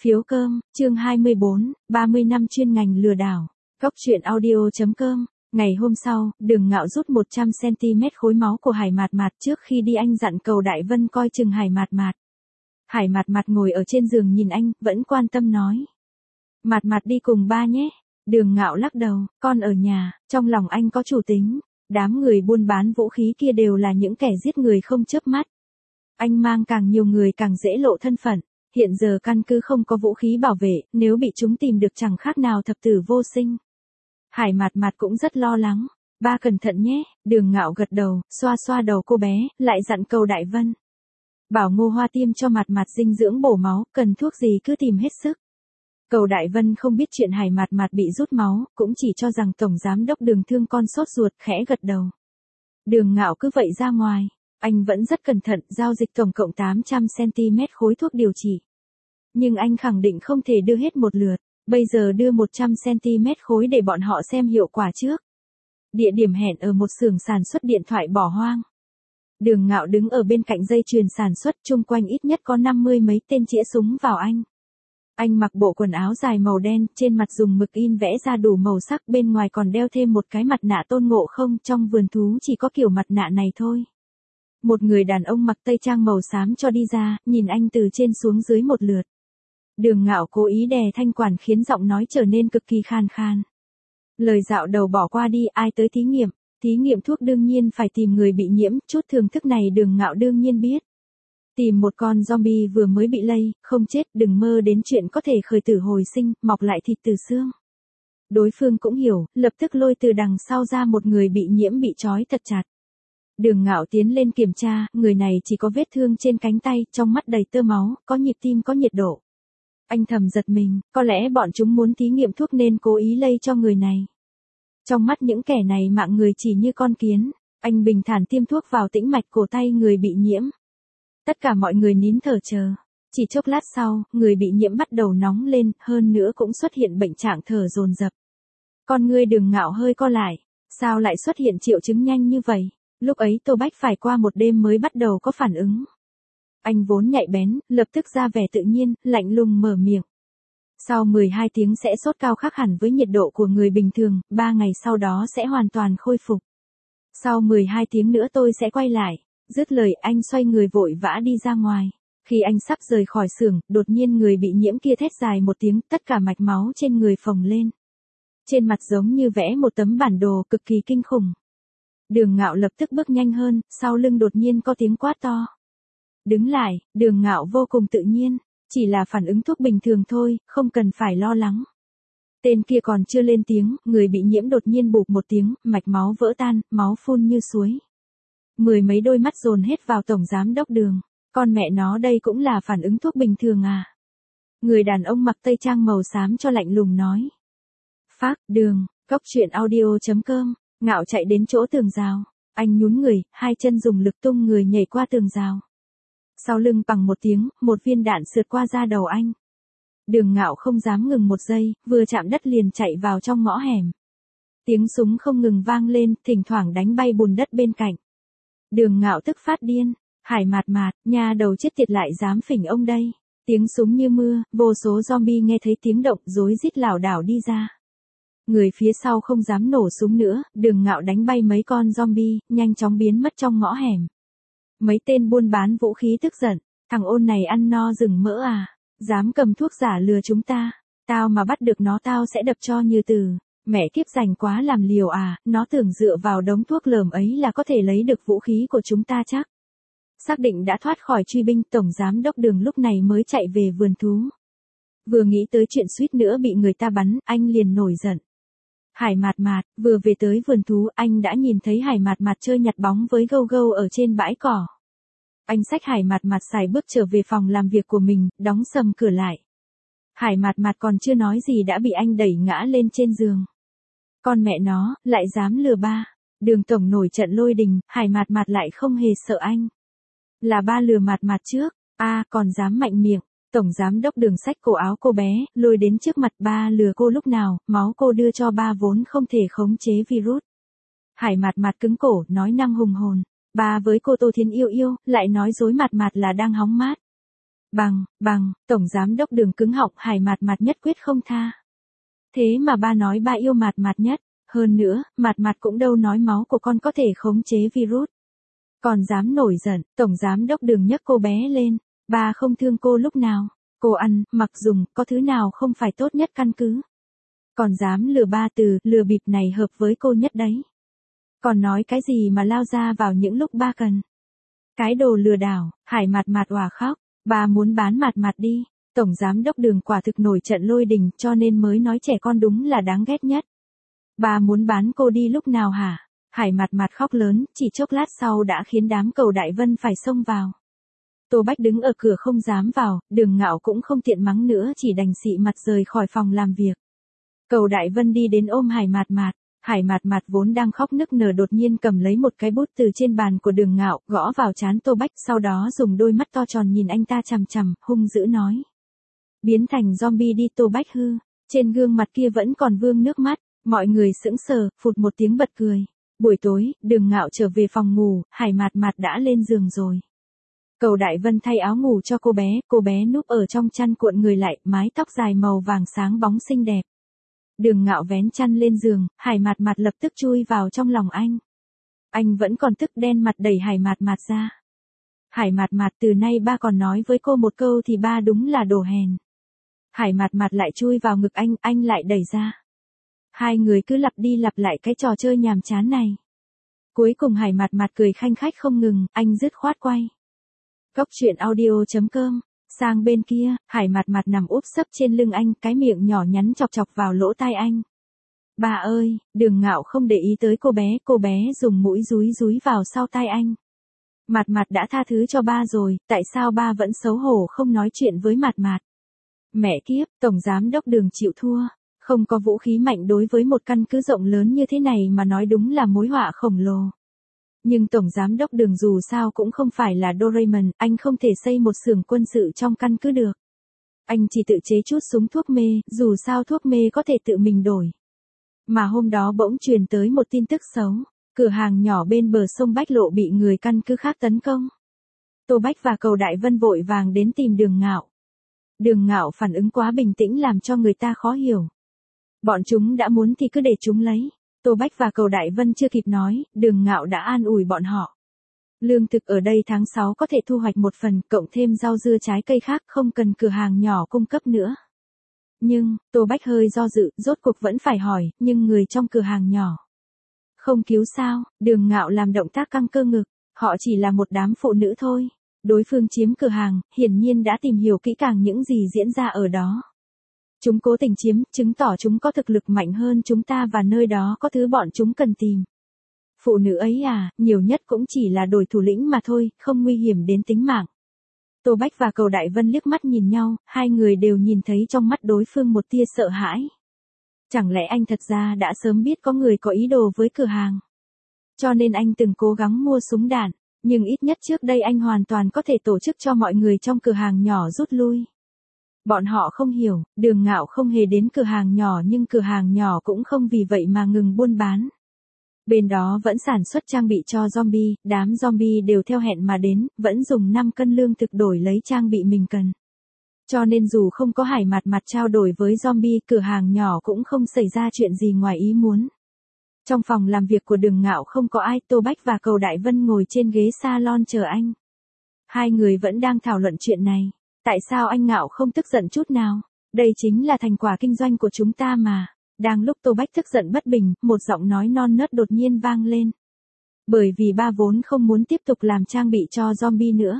Phiếu cơm, chương 24, 30 năm chuyên ngành lừa đảo. Góc truyện audio.com. Ngày hôm sau, Đường Ngạo rút 100cm khối máu của Hải Mạt Mạt, trước khi đi anh dặn Cầu Đại Vân coi chừng Hải Mạt Mạt. Hải Mạt Mạt ngồi ở trên giường nhìn anh, vẫn quan tâm nói. Mạt Mạt đi cùng ba nhé. Đường Ngạo lắc đầu, con ở nhà. Trong lòng anh có chủ tính. Đám người buôn bán vũ khí kia đều là những kẻ giết người không chớp mắt. Anh mang càng nhiều người càng dễ lộ thân phận. Hiện giờ căn cứ không có vũ khí bảo vệ, nếu bị chúng tìm được chẳng khác nào thập tử vô sinh. Hải Mạt Mạt cũng rất lo lắng. Ba cẩn thận nhé. Đường Ngạo gật đầu, xoa xoa đầu cô bé, lại dặn Cầu Đại Vân. Bảo Ngô Hoa tiêm cho Mạt Mạt dinh dưỡng bổ máu, cần thuốc gì cứ tìm hết sức. Cầu Đại Vân không biết chuyện Hải Mạt Mạt bị rút máu, cũng chỉ cho rằng Tổng Giám đốc Đường thương con sốt ruột, khẽ gật đầu. Đường Ngạo cứ vậy ra ngoài. Anh vẫn rất cẩn thận, giao dịch tổng cộng 800cm khối thuốc điều trị. Nhưng anh khẳng định không thể đưa hết một lượt, bây giờ đưa 100cm khối để bọn họ xem hiệu quả trước. Địa điểm hẹn ở một xưởng sản xuất điện thoại bỏ hoang. Đường Ngạo đứng ở bên cạnh dây chuyền sản xuất, chung quanh ít nhất có 50 mấy tên chĩa súng vào anh. Anh mặc bộ quần áo dài màu đen, trên mặt dùng mực in vẽ ra đủ màu sắc, bên ngoài còn đeo thêm một cái mặt nạ Tôn Ngộ Không, trong vườn thú chỉ có kiểu mặt nạ này thôi. Một người đàn ông mặc tây trang màu xám cho đi ra, nhìn anh từ trên xuống dưới một lượt. Đường Ngạo cố ý đè thanh quản khiến giọng nói trở nên cực kỳ khan khan. Lời dạo đầu bỏ qua đi, ai tới thí nghiệm? Thí nghiệm thuốc đương nhiên phải tìm người bị nhiễm, chút thưởng thức này Đường Ngạo đương nhiên biết. Tìm một con zombie vừa mới bị lây, không chết, đừng mơ đến chuyện có thể khởi tử hồi sinh, mọc lại thịt từ xương. Đối phương cũng hiểu, lập tức lôi từ đằng sau ra một người bị nhiễm bị trói thật chặt. Đường Ngạo tiến lên kiểm tra, người này chỉ có vết thương trên cánh tay, trong mắt đầy tơ máu, có nhịp tim có nhiệt độ. Anh thầm giật mình, có lẽ bọn chúng muốn thí nghiệm thuốc nên cố ý lây cho người này. Trong mắt những kẻ này mạng người chỉ như con kiến, anh bình thản tiêm thuốc vào tĩnh mạch cổ tay người bị nhiễm. Tất cả mọi người nín thở chờ. Chỉ chốc lát sau, người bị nhiễm bắt đầu nóng lên, hơn nữa cũng xuất hiện bệnh trạng thở dồn dập. Con ngươi Đường Ngạo hơi co lại, sao lại xuất hiện triệu chứng nhanh như vậy? Lúc ấy Tô Bách phải qua một đêm mới bắt đầu có phản ứng. Anh vốn nhạy bén, lập tức ra vẻ tự nhiên, lạnh lùng mở miệng. Sau 12 tiếng sẽ sốt cao khác hẳn với nhiệt độ của người bình thường, 3 ngày sau đó sẽ hoàn toàn khôi phục. Sau 12 tiếng nữa tôi sẽ quay lại. Dứt lời anh xoay người vội vã đi ra ngoài. Khi anh sắp rời khỏi xưởng, đột nhiên người bị nhiễm kia thét dài một tiếng, tất cả mạch máu trên người phồng lên. Trên mặt giống như vẽ một tấm bản đồ cực kỳ kinh khủng. Đường Ngạo lập tức bước nhanh hơn, sau lưng đột nhiên có tiếng quát to. Đứng lại, Đường Ngạo vô cùng tự nhiên, chỉ là phản ứng thuốc bình thường thôi, không cần phải lo lắng. Tên kia còn chưa lên tiếng, người bị nhiễm đột nhiên bụp một tiếng, mạch máu vỡ tan, máu phun như suối. Mười mấy đôi mắt dồn hết vào Tổng Giám đốc Đường. Con mẹ nó đây cũng là phản ứng thuốc bình thường à? Người đàn ông mặc tây trang màu xám cho lạnh lùng nói. Phác, Đường, góc truyện audio.com. Ngạo chạy đến chỗ tường rào. Anh nhún người, hai chân dùng lực tung người nhảy qua tường rào. Sau lưng bằng một tiếng, một viên đạn sượt qua da đầu anh. Đường Ngạo không dám ngừng một giây, vừa chạm đất liền chạy vào trong ngõ hẻm. Tiếng súng không ngừng vang lên, thỉnh thoảng đánh bay bùn đất bên cạnh. Đường Ngạo tức phát điên. Hải Mạt Mạt, nhà đầu chết tiệt lại dám phỉnh ông đây. Tiếng súng như mưa, vô số zombie nghe thấy tiếng động rối rít lảo đảo đi ra. Người phía sau không dám nổ súng nữa, Đường Ngạo đánh bay mấy con zombie, nhanh chóng biến mất trong ngõ hẻm. Mấy tên buôn bán vũ khí tức giận, thằng ôn này ăn no rừng mỡ à, dám cầm thuốc giả lừa chúng ta, tao mà bắt được nó tao sẽ đập cho như từ. Mẹ kiếp rành quá làm liều à, nó tưởng dựa vào đống thuốc lởm ấy là có thể lấy được vũ khí của chúng ta chắc. Xác định đã thoát khỏi truy binh, Tổng Giám đốc Đường lúc này mới chạy về vườn thú. Vừa nghĩ tới chuyện suýt nữa bị người ta bắn, anh liền nổi giận. Hải Mạt Mạt, vừa về tới vườn thú, anh đã nhìn thấy Hải Mạt Mạt chơi nhặt bóng với Gâu Gâu ở trên bãi cỏ. Anh xách Hải Mạt Mạt xài bước trở về phòng làm việc của mình, đóng sầm cửa lại. Hải Mạt Mạt còn chưa nói gì đã bị anh đẩy ngã lên trên giường. Con mẹ nó, lại dám lừa ba. Đường Tổng nổi trận lôi đình, Hải Mạt Mạt lại không hề sợ anh. Là ba lừa Mạt Mạt trước, còn dám mạnh miệng. Tổng Giám đốc Đường xách cổ áo cô bé, lôi đến trước mặt ba lừa cô lúc nào, máu cô đưa cho ba vốn không thể khống chế virus. Hải Mạt Mạt cứng cổ, nói năng hùng hồn. Ba với cô Tô Thiến yêu, lại nói dối Mạt Mạt là đang hóng mát. Bằng, tổng giám đốc Đường cứng họng, Hải Mạt Mạt nhất quyết không tha. Thế mà ba nói ba yêu Mạt Mạt nhất, hơn nữa, Mạt Mạt cũng đâu nói máu của con có thể khống chế virus. Còn dám nổi giận, tổng giám đốc Đường nhấc cô bé lên, ba không thương cô lúc nào, cô ăn, mặc dùng, có thứ nào không phải tốt nhất căn cứ. Còn dám lừa ba, từ lừa bịp này hợp với cô nhất đấy. Còn nói cái gì mà lao ra vào những lúc ba cần. Cái đồ lừa đảo, Hải Mạt Mạt òa khóc, ba muốn bán Mạt Mạt đi. Tổng giám đốc Đường quả thực nổi trận lôi đình, cho nên mới nói trẻ con đúng là đáng ghét nhất. Ba muốn bán cô đi lúc nào hả? Hải Mạt Mạt khóc lớn, chỉ chốc lát sau đã khiến đám Cầu Đại Vân phải xông vào. Tô Bách đứng ở cửa không dám vào, Đường Ngạo cũng không tiện mắng nữa, chỉ đành xị mặt rời khỏi phòng làm việc. Cầu Đại Vân đi đến ôm Hải Mạt Mạt. Hải Mạt Mạt vốn đang khóc nức nở đột nhiên cầm lấy một cái bút từ trên bàn của Đường Ngạo, gõ vào trán Tô Bách, sau đó dùng đôi mắt to tròn nhìn anh ta chằm chằm, hung dữ nói. Biến thành zombie đi. Tô Bách hư, trên gương mặt kia vẫn còn vương nước mắt, mọi người sững sờ, phụt một tiếng bật cười. Buổi tối, Đường Ngạo trở về phòng ngủ, Hải Mạt Mạt đã lên giường rồi. Cầu Đại Vân thay áo ngủ cho cô bé núp ở trong chăn cuộn người lại, mái tóc dài màu vàng sáng bóng xinh đẹp. Đường Ngạo vén chăn lên giường, Hải Mạt Mạt lập tức chui vào trong lòng anh. Anh vẫn còn tức đen mặt đẩy Hải Mạt Mạt ra. Hải Mạt Mạt, từ nay ba còn nói với cô một câu thì ba đúng là đồ hèn. Hải Mạt Mạt lại chui vào ngực anh lại đẩy ra. Hai người cứ lặp đi lặp lại cái trò chơi nhàm chán này. Cuối cùng Hải Mạt Mạt cười khanh khách không ngừng, anh dứt khoát quay. Góc truyện audio.com. Sang bên kia, Hải Mạt Mạt nằm úp sấp trên lưng anh, cái miệng nhỏ nhắn chọc chọc vào lỗ tai anh. Ba ơi, Đường Ngạo không để ý tới cô bé dùng mũi dúi dúi vào sau tai anh. Mạt Mạt đã tha thứ cho ba rồi, tại sao ba vẫn xấu hổ không nói chuyện với Mạt Mạt? Mẹ kiếp, tổng giám đốc Đường chịu thua, không có vũ khí mạnh đối với một căn cứ rộng lớn như thế này mà nói đúng là mối họa khổng lồ. Nhưng tổng giám đốc Đường dù sao cũng không phải là Doraemon, anh không thể xây một xưởng quân sự trong căn cứ được. Anh chỉ tự chế chút súng thuốc mê, dù sao thuốc mê có thể tự mình đổi. Mà hôm đó bỗng truyền tới một tin tức xấu, cửa hàng nhỏ bên bờ sông Bách Lộ bị người căn cứ khác tấn công. Tô Bách và Cầu Đại Vân vội vàng đến tìm Đường Ngạo. Đường Ngạo phản ứng quá bình tĩnh làm cho người ta khó hiểu. Bọn chúng đã muốn thì cứ để chúng lấy. Tô Bách và Cầu Đại Vân chưa kịp nói, Đường Ngạo đã an ủi bọn họ. Lương thực ở đây tháng 6 có thể thu hoạch một phần, cộng thêm rau dưa trái cây khác, không cần cửa hàng nhỏ cung cấp nữa. Nhưng, Tô Bách hơi do dự, rốt cuộc vẫn phải hỏi, nhưng người trong cửa hàng nhỏ không cứu sao? Đường Ngạo làm động tác căng cơ ngực, họ chỉ là một đám phụ nữ thôi. Đối phương chiếm cửa hàng, hiển nhiên đã tìm hiểu kỹ càng những gì diễn ra ở đó. Chúng cố tình chiếm, chứng tỏ chúng có thực lực mạnh hơn chúng ta và nơi đó có thứ bọn chúng cần tìm. Phụ nữ ấy à, nhiều nhất cũng chỉ là đổi thủ lĩnh mà thôi, không nguy hiểm đến tính mạng. Tô Bách và Cầu Đại Vân liếc mắt nhìn nhau, hai người đều nhìn thấy trong mắt đối phương một tia sợ hãi. Chẳng lẽ anh thật ra đã sớm biết có người có ý đồ với cửa hàng? Cho nên anh từng cố gắng mua súng đạn, nhưng ít nhất trước đây anh hoàn toàn có thể tổ chức cho mọi người trong cửa hàng nhỏ rút lui. Bọn họ không hiểu, Đường Ngạo không hề đến cửa hàng nhỏ nhưng cửa hàng nhỏ cũng không vì vậy mà ngừng buôn bán. Bên đó vẫn sản xuất trang bị cho zombie, đám zombie đều theo hẹn mà đến, vẫn dùng 5 cân lương thực đổi lấy trang bị mình cần. Cho nên dù không có Hải Mạt Mạt trao đổi với zombie, cửa hàng nhỏ cũng không xảy ra chuyện gì ngoài ý muốn. Trong phòng làm việc của Đường Ngạo không có ai, Tô Bách và Cầu Đại Vân ngồi trên ghế salon chờ anh. Hai người vẫn đang thảo luận chuyện này. Tại sao anh Ngạo không tức giận chút nào? Đây chính là thành quả kinh doanh của chúng ta mà. Đang lúc Tô Bách tức giận bất bình, một giọng nói non nớt đột nhiên vang lên. Bởi vì ba vốn không muốn tiếp tục làm trang bị cho zombie nữa.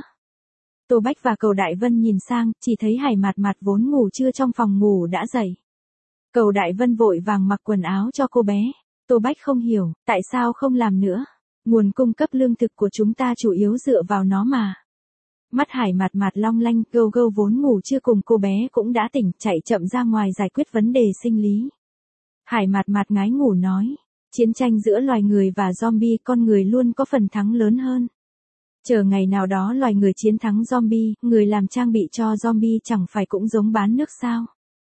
Tô Bách và Cầu Đại Vân nhìn sang, chỉ thấy Hải Mạt Mạt vốn ngủ trưa trong phòng ngủ đã dậy. Cầu Đại Vân vội vàng mặc quần áo cho cô bé. Tô Bách không hiểu, tại sao không làm nữa? Nguồn cung cấp lương thực của chúng ta chủ yếu dựa vào nó mà. Mắt Hải Mạt Mạt long lanh, Gâu Gâu vốn ngủ chưa cùng cô bé cũng đã tỉnh, chạy chậm ra ngoài giải quyết vấn đề sinh lý. Hải Mạt Mạt ngái ngủ nói, chiến tranh giữa loài người và zombie, con người luôn có phần thắng lớn hơn. Chờ ngày nào đó loài người chiến thắng zombie, người làm trang bị cho zombie chẳng phải cũng giống bán nước sao?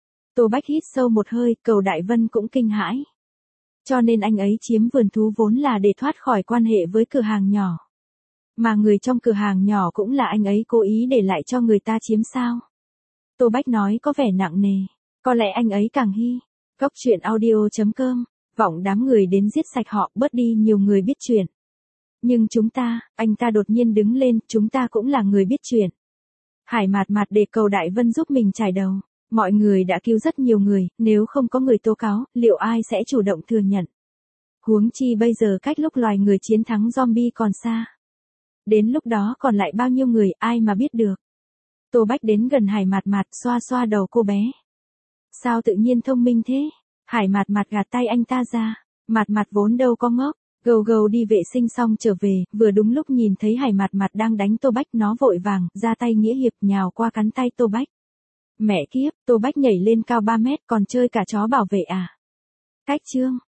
Tô Bách hít sâu một hơi, Cầu Đại Vân cũng kinh hãi. Cho nên anh ấy chiếm vườn thú vốn là để thoát khỏi quan hệ với cửa hàng nhỏ. Mà người trong cửa hàng nhỏ cũng là anh ấy cố ý để lại cho người ta chiếm sao? Tô Bách nói có vẻ nặng nề. Có lẽ anh ấy càng hy. Góc chuyện audio.com. Vọng đám người đến giết sạch họ, bớt đi nhiều người biết chuyện. Nhưng chúng ta, anh ta đột nhiên đứng lên, chúng ta cũng là người biết chuyện. Hải Mạt Mạt để cầu Đại Vân giúp mình trải đầu. Mọi người đã cứu rất nhiều người, nếu không có người tố cáo, liệu ai sẽ chủ động thừa nhận? Huống chi bây giờ cách lúc loài người chiến thắng zombie còn xa. Đến lúc đó còn lại bao nhiêu người, ai mà biết được. Tô Bách đến gần Hải Mạt Mạt, xoa xoa đầu cô bé. Sao tự nhiên thông minh thế? Hải Mạt Mạt gạt tay anh ta ra. Mạt Mạt vốn đâu có ngốc. Gầu gầu đi vệ sinh xong trở về, vừa đúng lúc nhìn thấy Hải Mạt Mạt đang đánh Tô Bách, nó vội vàng ra tay nghĩa hiệp nhào qua cắn tay Tô Bách. Mẹ kiếp, Tô Bách nhảy lên cao 3 mét còn chơi cả chó bảo vệ à? Cách chương